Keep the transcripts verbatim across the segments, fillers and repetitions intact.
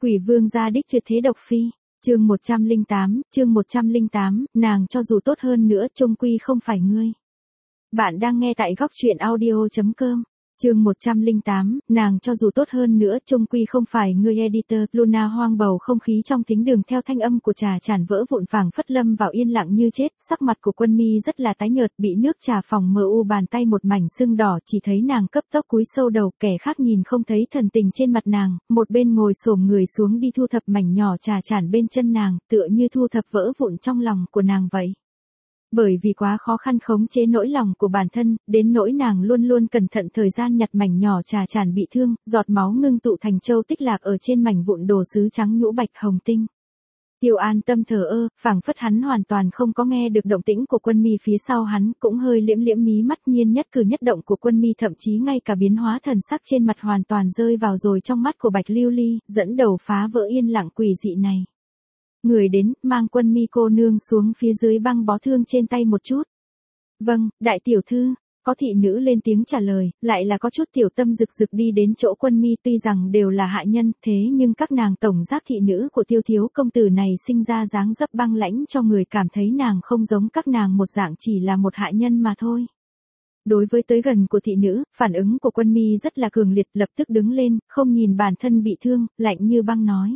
Quỷ vương gia đích tuyệt thế độc phi, chương một trăm lẻ tám, chương một trăm lẻ tám, nàng cho dù tốt hơn nữa chung quy không phải ngươi. Bạn đang nghe tại góc truyện audio chấm com. Chương một trăm lẻ tám, nàng cho dù tốt hơn nữa chung quy không phải người editor. Luna hoang bầu không khí trong thính đường theo thanh âm của trà tràn vỡ vụn phảng phất lâm vào yên lặng như chết, sắc mặt của Quân Mi rất là tái nhợt, bị nước trà phòng mờ u bàn tay một mảnh sưng đỏ, chỉ thấy nàng cấp tốc cúi sâu đầu, kẻ khác nhìn không thấy thần tình trên mặt nàng, một bên ngồi xổm người xuống đi thu thập mảnh nhỏ trà tràn bên chân nàng, tựa như thu thập vỡ vụn trong lòng của nàng vậy. Bởi vì quá khó khăn khống chế nỗi lòng của bản thân, đến nỗi nàng luôn luôn cẩn thận thời gian nhặt mảnh nhỏ trà tràn bị thương, giọt máu ngưng tụ thành châu tích lạc ở trên mảnh vụn đồ sứ trắng nhũ bạch hồng tinh. Tiêu An Tâm thờ ơ, phảng phất hắn hoàn toàn không có nghe được động tĩnh của Quân Mi phía sau hắn, cũng hơi liễm liễm mí mắt, nhiên nhất cử nhất động của Quân Mi thậm chí ngay cả biến hóa thần sắc trên mặt hoàn toàn rơi vào rồi trong mắt của Bạch Lưu Ly, dẫn đầu phá vỡ yên lặng quỷ dị này. Người đến, mang Quân Mi cô nương xuống phía dưới băng bó thương trên tay một chút. Vâng, đại tiểu thư, có thị nữ lên tiếng trả lời, lại là có chút tiểu tâm rực rực đi đến chỗ Quân Mi, tuy rằng đều là hạ nhân, thế nhưng các nàng tổng giác thị nữ của Tiêu thiếu công tử này sinh ra dáng dấp băng lãnh cho người cảm thấy nàng không giống các nàng một dạng chỉ là một hạ nhân mà thôi. Đối với tới gần của thị nữ, phản ứng của Quân Mi rất là cường liệt, lập tức đứng lên, không nhìn bản thân bị thương, lạnh như băng nói.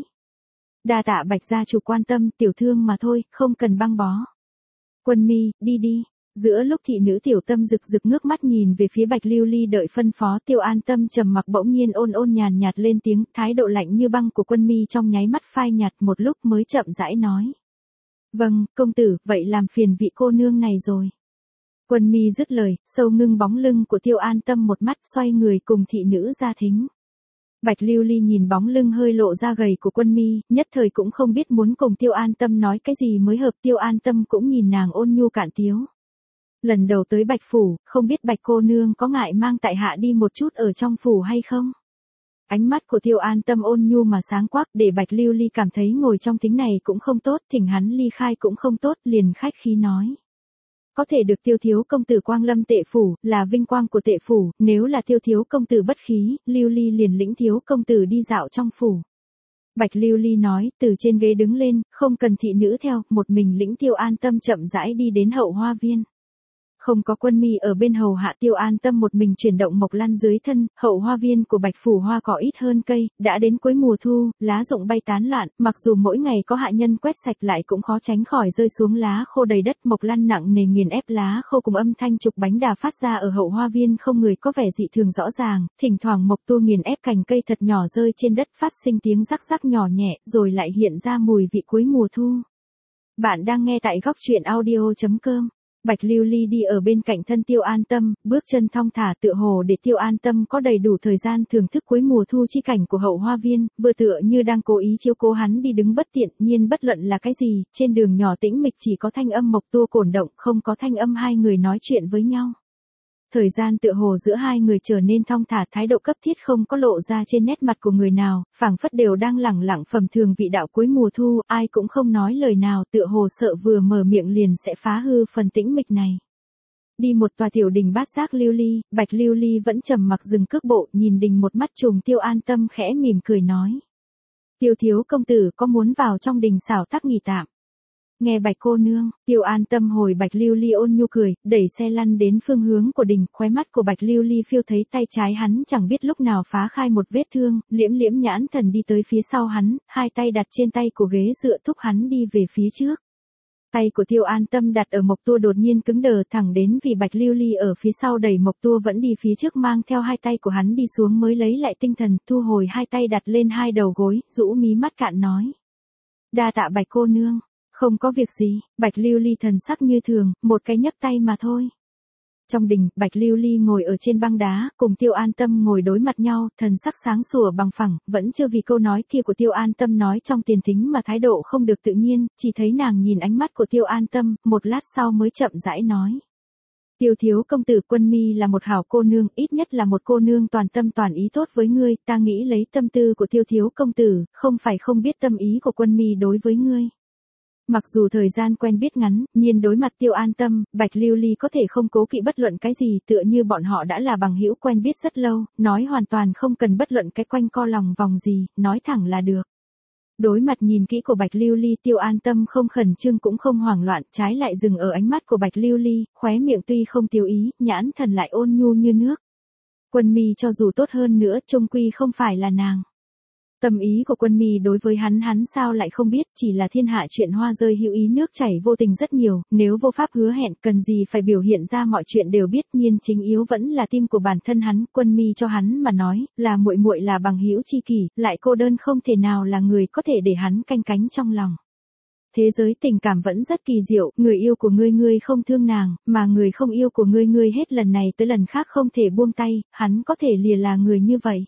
Đa tạ Bạch gia chủ quan tâm, tiểu thương mà thôi, không cần băng bó. Quân Mi, đi đi. Giữa lúc thị nữ tiểu tâm rực rực ngước mắt nhìn về phía Bạch Lưu Ly đợi phân phó, Tiêu An Tâm trầm mặc bỗng nhiên ôn ôn nhàn nhạt lên tiếng, thái độ lạnh như băng của Quân Mi trong nháy mắt phai nhạt, một lúc mới chậm rãi nói. Vâng, công tử, vậy làm phiền vị cô nương này rồi. Quân Mi dứt lời, sâu ngưng bóng lưng của Tiêu An Tâm một mắt, xoay người cùng thị nữ ra thính. Bạch Lưu Ly nhìn bóng lưng hơi lộ ra gầy của Quân Mi, nhất thời cũng không biết muốn cùng Tiêu An Tâm nói cái gì mới hợp. Tiêu An Tâm cũng nhìn nàng ôn nhu cạn tiếu. Lần đầu tới Bạch phủ, không biết Bạch cô nương có ngại mang tại hạ đi một chút ở trong phủ hay không? Ánh mắt của Tiêu An Tâm ôn nhu mà sáng quắc, để Bạch Lưu Ly cảm thấy ngồi trong thính này cũng không tốt, thỉnh hắn ly khai cũng không tốt, liền khách khí nói. Có thể được Tiêu thiếu công tử quang lâm Tệ phủ, là vinh quang của Tệ phủ, nếu là Tiêu thiếu công tử bất khí, Lưu Ly liền lĩnh thiếu công tử đi dạo trong phủ. Bạch Lưu Ly nói, từ trên ghế đứng lên, không cần thị nữ theo, một mình lĩnh Tiêu An Tâm chậm rãi đi đến hậu hoa viên. Không có Quân Mi ở bên hầu hạ, Tiêu An Tâm một mình chuyển động mộc lăn dưới thân, hậu hoa viên của Bạch phủ hoa cỏ ít hơn cây, đã đến cuối mùa thu, lá rụng bay tán loạn, mặc dù mỗi ngày có hạ nhân quét sạch lại cũng khó tránh khỏi rơi xuống lá khô đầy đất, mộc lăn nặng nề nghiền ép lá khô cùng âm thanh trục bánh đà phát ra ở hậu hoa viên không người có vẻ dị thường rõ ràng, thỉnh thoảng mộc tua nghiền ép cành cây thật nhỏ rơi trên đất phát sinh tiếng rắc rắc nhỏ nhẹ, rồi lại hiện ra mùi vị cuối mùa thu. Bạn đang nghe tại góc truyện audio chấm com. Bạch Lưu Ly đi ở bên cạnh thân Tiêu An Tâm, bước chân thong thả tựa hồ để Tiêu An Tâm có đầy đủ thời gian thưởng thức cuối mùa thu chi cảnh của hậu hoa viên, vừa tựa như đang cố ý chiếu cố hắn đi đứng bất tiện, nhiên bất luận là cái gì, trên đường nhỏ tĩnh mịch chỉ có thanh âm mộc tua cổn động, không có thanh âm hai người nói chuyện với nhau. Thời gian tựa hồ giữa hai người trở nên thong thả, thái độ cấp thiết không có lộ ra trên nét mặt của người nào, phảng phất đều đang lẳng lặng phẩm thường vị đạo cuối mùa thu, ai cũng không nói lời nào, tựa hồ sợ vừa mở miệng liền sẽ phá hư phần tĩnh mịch này. Đi một tòa tiểu đình bát giác lưu ly, Bạch Lưu Ly vẫn trầm mặc dừng cước bộ, nhìn đình một mắt trùng. Tiêu An Tâm khẽ mỉm cười nói. Tiêu thiếu công tử có muốn vào trong đình xảo tác nghỉ tạm? Nghe Bạch cô nương, Tiêu An Tâm hồi Bạch Lưu Ly ôn nhu cười, đẩy xe lăn đến phương hướng của đình, khóe mắt của Bạch Lưu Ly phiêu thấy tay trái hắn chẳng biết lúc nào phá khai một vết thương, liễm liễm nhãn thần đi tới phía sau hắn, hai tay đặt trên tay của ghế dựa thúc hắn đi về phía trước. Tay của Tiêu An Tâm đặt ở mộc tua đột nhiên cứng đờ thẳng đến vì Bạch Lưu Ly ở phía sau đẩy mộc tua vẫn đi phía trước mang theo hai tay của hắn đi xuống mới lấy lại tinh thần, thu hồi hai tay đặt lên hai đầu gối, rũ mí mắt cạn nói. Đa tạ Bạch cô nương. Không có việc gì, Bạch Lưu Ly thần sắc như thường, một cái nhấc tay mà thôi. Trong đình, Bạch Lưu Ly ngồi ở trên băng đá, cùng Tiêu An Tâm ngồi đối mặt nhau, thần sắc sáng sủa bằng phẳng, vẫn chưa vì câu nói kia của Tiêu An Tâm nói trong tiền thính mà thái độ không được tự nhiên, chỉ thấy nàng nhìn ánh mắt của Tiêu An Tâm, một lát sau mới chậm rãi nói. Tiêu thiếu công tử, Quân Mi là một hảo cô nương, ít nhất là một cô nương toàn tâm toàn ý tốt với ngươi, ta nghĩ lấy tâm tư của Tiêu thiếu công tử, không phải không biết tâm ý của Quân Mi đối với ngươi. Mặc dù thời gian quen biết ngắn, nhiên đối mặt Tiêu An Tâm, Bạch Lưu Ly có thể không cố kỵ bất luận cái gì, tựa như bọn họ đã là bằng hữu quen biết rất lâu, nói hoàn toàn không cần bất luận cái quanh co lòng vòng gì, nói thẳng là được. Đối mặt nhìn kỹ của Bạch Lưu Ly, Tiêu An Tâm không khẩn trương cũng không hoảng loạn, trái lại dừng ở ánh mắt của Bạch Lưu Ly, khóe miệng tuy không tiêu ý, nhãn thần lại ôn nhu như nước. Quân Mi cho dù tốt hơn nữa, chung quy không phải là nàng. Tâm ý của Quân Mi đối với hắn hắn sao lại không biết, chỉ là thiên hạ chuyện hoa rơi hữu ý nước chảy vô tình rất nhiều, nếu vô pháp hứa hẹn cần gì phải biểu hiện ra mọi chuyện đều biết, nhiên chính yếu vẫn là tim của bản thân hắn. Quân Mi cho hắn mà nói, là muội muội là bằng hữu chi kỷ, lại cô đơn không thể nào là người có thể để hắn canh cánh trong lòng. Thế giới tình cảm vẫn rất kỳ diệu, người yêu của ngươi ngươi không thương nàng, mà người không yêu của ngươi ngươi hết lần này tới lần khác không thể buông tay, hắn có thể lìa là người như vậy.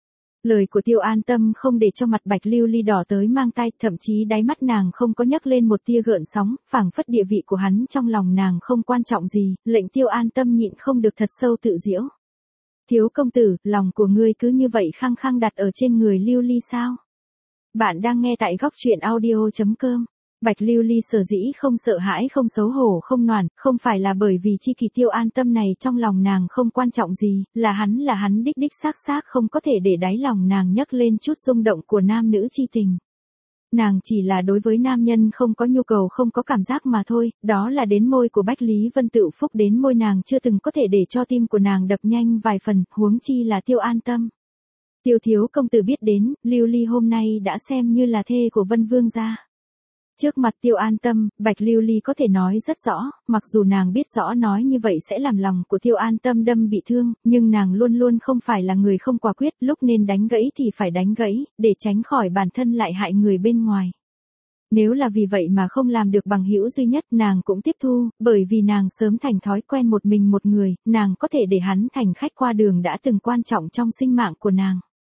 Lời của Tiêu An Tâm không để cho mặt Bạch Lưu Ly đỏ tới mang tai, thậm chí đáy mắt nàng không có nhấc lên một tia gợn sóng, phảng phất địa vị của hắn trong lòng nàng không quan trọng gì, lệnh Tiêu An Tâm nhịn không được thật sâu tự giễu. Thiếu công tử, lòng của ngươi cứ như vậy khăng khăng đặt ở trên người Lưu Ly sao? Bạn đang nghe tại góc truyện audio chấm com. Bạch Lưu Ly sở dĩ không sợ hãi không xấu hổ không nhoẻn, không phải là bởi vì chi kỷ Tiêu An Tâm này trong lòng nàng không quan trọng gì, là hắn là hắn đích đích xác xác không có thể để đáy lòng nàng nhấc lên chút rung động của nam nữ chi tình. Nàng chỉ là đối với nam nhân không có nhu cầu không có cảm giác mà thôi, đó là đến môi của Bách Lý Vân Tựu phúc đến môi nàng chưa từng có thể để cho tim của nàng đập nhanh vài phần, huống chi là Tiêu An Tâm. Tiêu thiếu công tử biết đến, Lưu Ly hôm nay đã xem như là thê của Vân Vương gia. Trước mặt Tiêu An Tâm, Bạch Lưu Ly có thể nói rất rõ, mặc dù nàng biết rõ nói như vậy sẽ làm lòng của Tiêu An Tâm đâm bị thương, nhưng nàng luôn luôn không phải là người không quả quyết, lúc nên đánh gãy thì phải đánh gãy, để tránh khỏi bản thân lại hại người bên ngoài. Nếu là vì vậy mà không làm được bằng hữu duy nhất, nàng cũng tiếp thu, bởi vì nàng sớm thành thói quen một mình một người, nàng có thể để hắn thành khách qua đường đã từng quan trọng trong sinh mạng của nàng.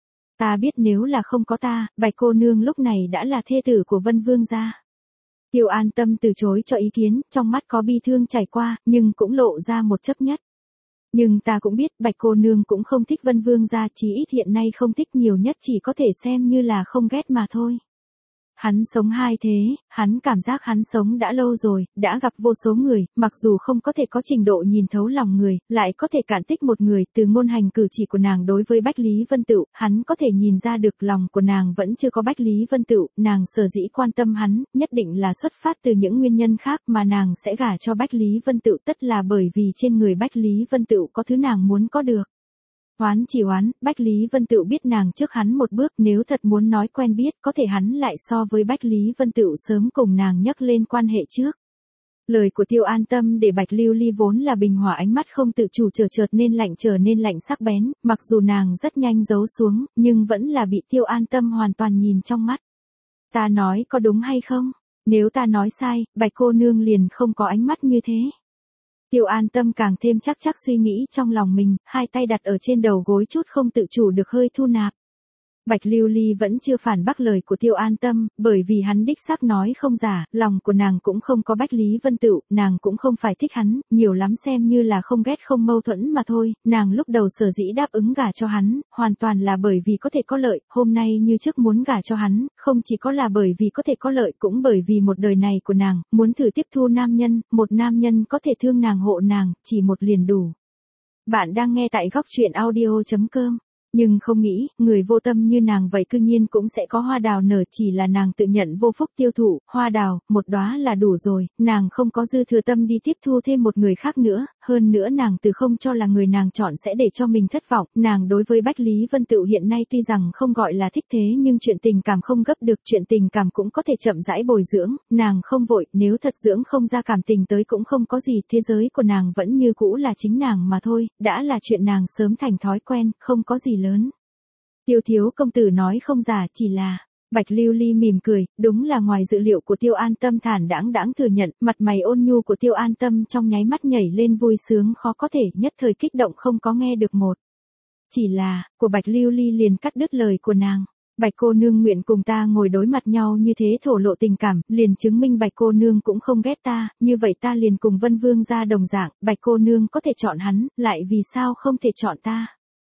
Ta biết nếu là không có ta, Bạch cô nương lúc này đã là thê tử của Vân Vương gia. Tiêu An Tâm từ chối cho ý kiến, trong mắt có bi thương chảy qua, nhưng cũng lộ ra một chấp nhất. Nhưng ta cũng biết, Bạch cô nương cũng không thích Vân Vương gia, chí ít hiện nay không thích, nhiều nhất chỉ có thể xem như là không ghét mà thôi. Hắn sống hai thế, hắn cảm giác hắn sống đã lâu rồi, đã gặp vô số người, mặc dù không có thể có trình độ nhìn thấu lòng người, lại có thể cạn tích một người, từ ngôn hành cử chỉ của nàng đối với Bách Lý Vân Tựu, hắn có thể nhìn ra được lòng của nàng vẫn chưa có Bách Lý Vân Tựu, nàng sở dĩ quan tâm hắn, nhất định là xuất phát từ những nguyên nhân khác mà nàng sẽ gả cho Bách Lý Vân Tựu, tất là bởi vì trên người Bách Lý Vân Tựu có thứ nàng muốn có được. Oán chỉ oán, Bách Lý Vân Tựu biết nàng trước hắn một bước, nếu thật muốn nói quen biết, có thể hắn lại so với Bách Lý Vân Tựu sớm cùng nàng nhắc lên quan hệ trước. Lời của Tiêu An Tâm để Bạch Lưu Ly vốn là bình hòa ánh mắt không tự chủ trở chợt nên lạnh trở nên lạnh sắc bén, mặc dù nàng rất nhanh giấu xuống, nhưng vẫn là bị Tiêu An Tâm hoàn toàn nhìn trong mắt. Ta nói có đúng hay không? Nếu ta nói sai, Bạch cô nương liền không có ánh mắt như thế. Tiêu An Tâm càng thêm chắc chắc suy nghĩ trong lòng mình, hai tay đặt ở trên đầu gối chút không tự chủ được hơi thu nạp. Bạch Lưu Ly vẫn chưa phản bác lời của Tiêu An Tâm, bởi vì hắn đích xác nói không giả, lòng của nàng cũng không có Bách Lý Vân Tựu, nàng cũng không phải thích hắn, nhiều lắm xem như là không ghét không mâu thuẫn mà thôi, nàng lúc đầu sở dĩ đáp ứng gả cho hắn, hoàn toàn là bởi vì có thể có lợi, hôm nay như trước muốn gả cho hắn, không chỉ có là bởi vì có thể có lợi cũng bởi vì một đời này của nàng, muốn thử tiếp thu nam nhân, một nam nhân có thể thương nàng hộ nàng, chỉ một liền đủ. Bạn đang nghe tại góc truyện audio chấm com. Nhưng không nghĩ, người vô tâm như nàng vậy cư nhiên cũng sẽ có hoa đào nở, chỉ là nàng tự nhận vô phúc tiêu thụ, hoa đào, một đóa là đủ rồi, nàng không có dư thừa tâm đi tiếp thu thêm một người khác nữa, hơn nữa nàng từ không cho là người nàng chọn sẽ để cho mình thất vọng, nàng đối với Bách Lý Vân Tựu hiện nay tuy rằng không gọi là thích thế nhưng chuyện tình cảm không gấp được, chuyện tình cảm cũng có thể chậm rãi bồi dưỡng, nàng không vội, nếu thật dưỡng không ra cảm tình tới cũng không có gì, thế giới của nàng vẫn như cũ là chính nàng mà thôi, đã là chuyện nàng sớm thành thói quen, không có gì lớn. Tiêu thiếu công tử nói không giả, chỉ là, Bạch Lưu Ly mỉm cười, đúng là ngoài dự liệu của Tiêu An Tâm, thản đãng đãng thừa nhận, mặt mày ôn nhu của Tiêu An Tâm trong nháy mắt nhảy lên vui sướng khó có thể, nhất thời kích động không có nghe được một. Chỉ là, của Bạch Lưu Ly liền cắt đứt lời của nàng. Bạch cô nương nguyện cùng ta ngồi đối mặt nhau như thế thổ lộ tình cảm, liền chứng minh Bạch cô nương cũng không ghét ta, như vậy ta liền cùng Vân Vương gia đồng dạng, Bạch cô nương có thể chọn hắn, lại vì sao không thể chọn ta?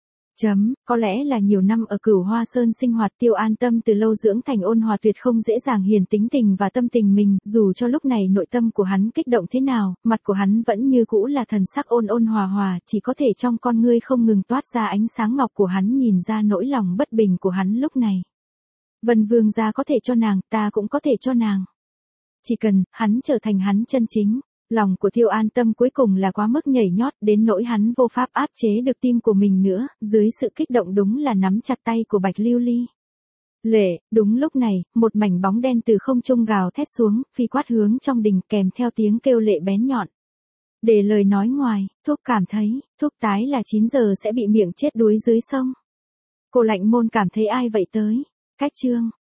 Chấm, có lẽ là nhiều năm ở Cửu Hoa Sơn sinh hoạt, Tiêu An Tâm từ lâu dưỡng thành ôn hòa tuyệt không dễ dàng hiền tính tình và tâm tình mình, dù cho lúc này nội tâm của hắn kích động thế nào, mặt của hắn vẫn như cũ là thần sắc ôn ôn hòa hòa, chỉ có thể trong con ngươi không ngừng toát ra ánh sáng ngọc của hắn nhìn ra nỗi lòng bất bình của hắn lúc này. Vân Vương gia có thể cho nàng, ta cũng có thể cho nàng. Chỉ cần, hắn trở thành hắn chân chính. Lòng của Thiêu An Tâm cuối cùng là quá mức nhảy nhót đến nỗi hắn vô pháp áp chế được tim của mình nữa, dưới sự kích động đúng là nắm chặt tay của Bạch Lưu Ly. Lệ, đúng lúc này, một mảnh bóng đen từ không trung gào thét xuống, phi quát hướng trong đình kèm theo tiếng kêu lệ bén nhọn. Để lời nói ngoài, Thúc cảm thấy, Thúc tái là chín giờ sẽ bị miệng chết đuối dưới sông. Cô Lạnh Môn cảm thấy ai vậy tới? Cách chương.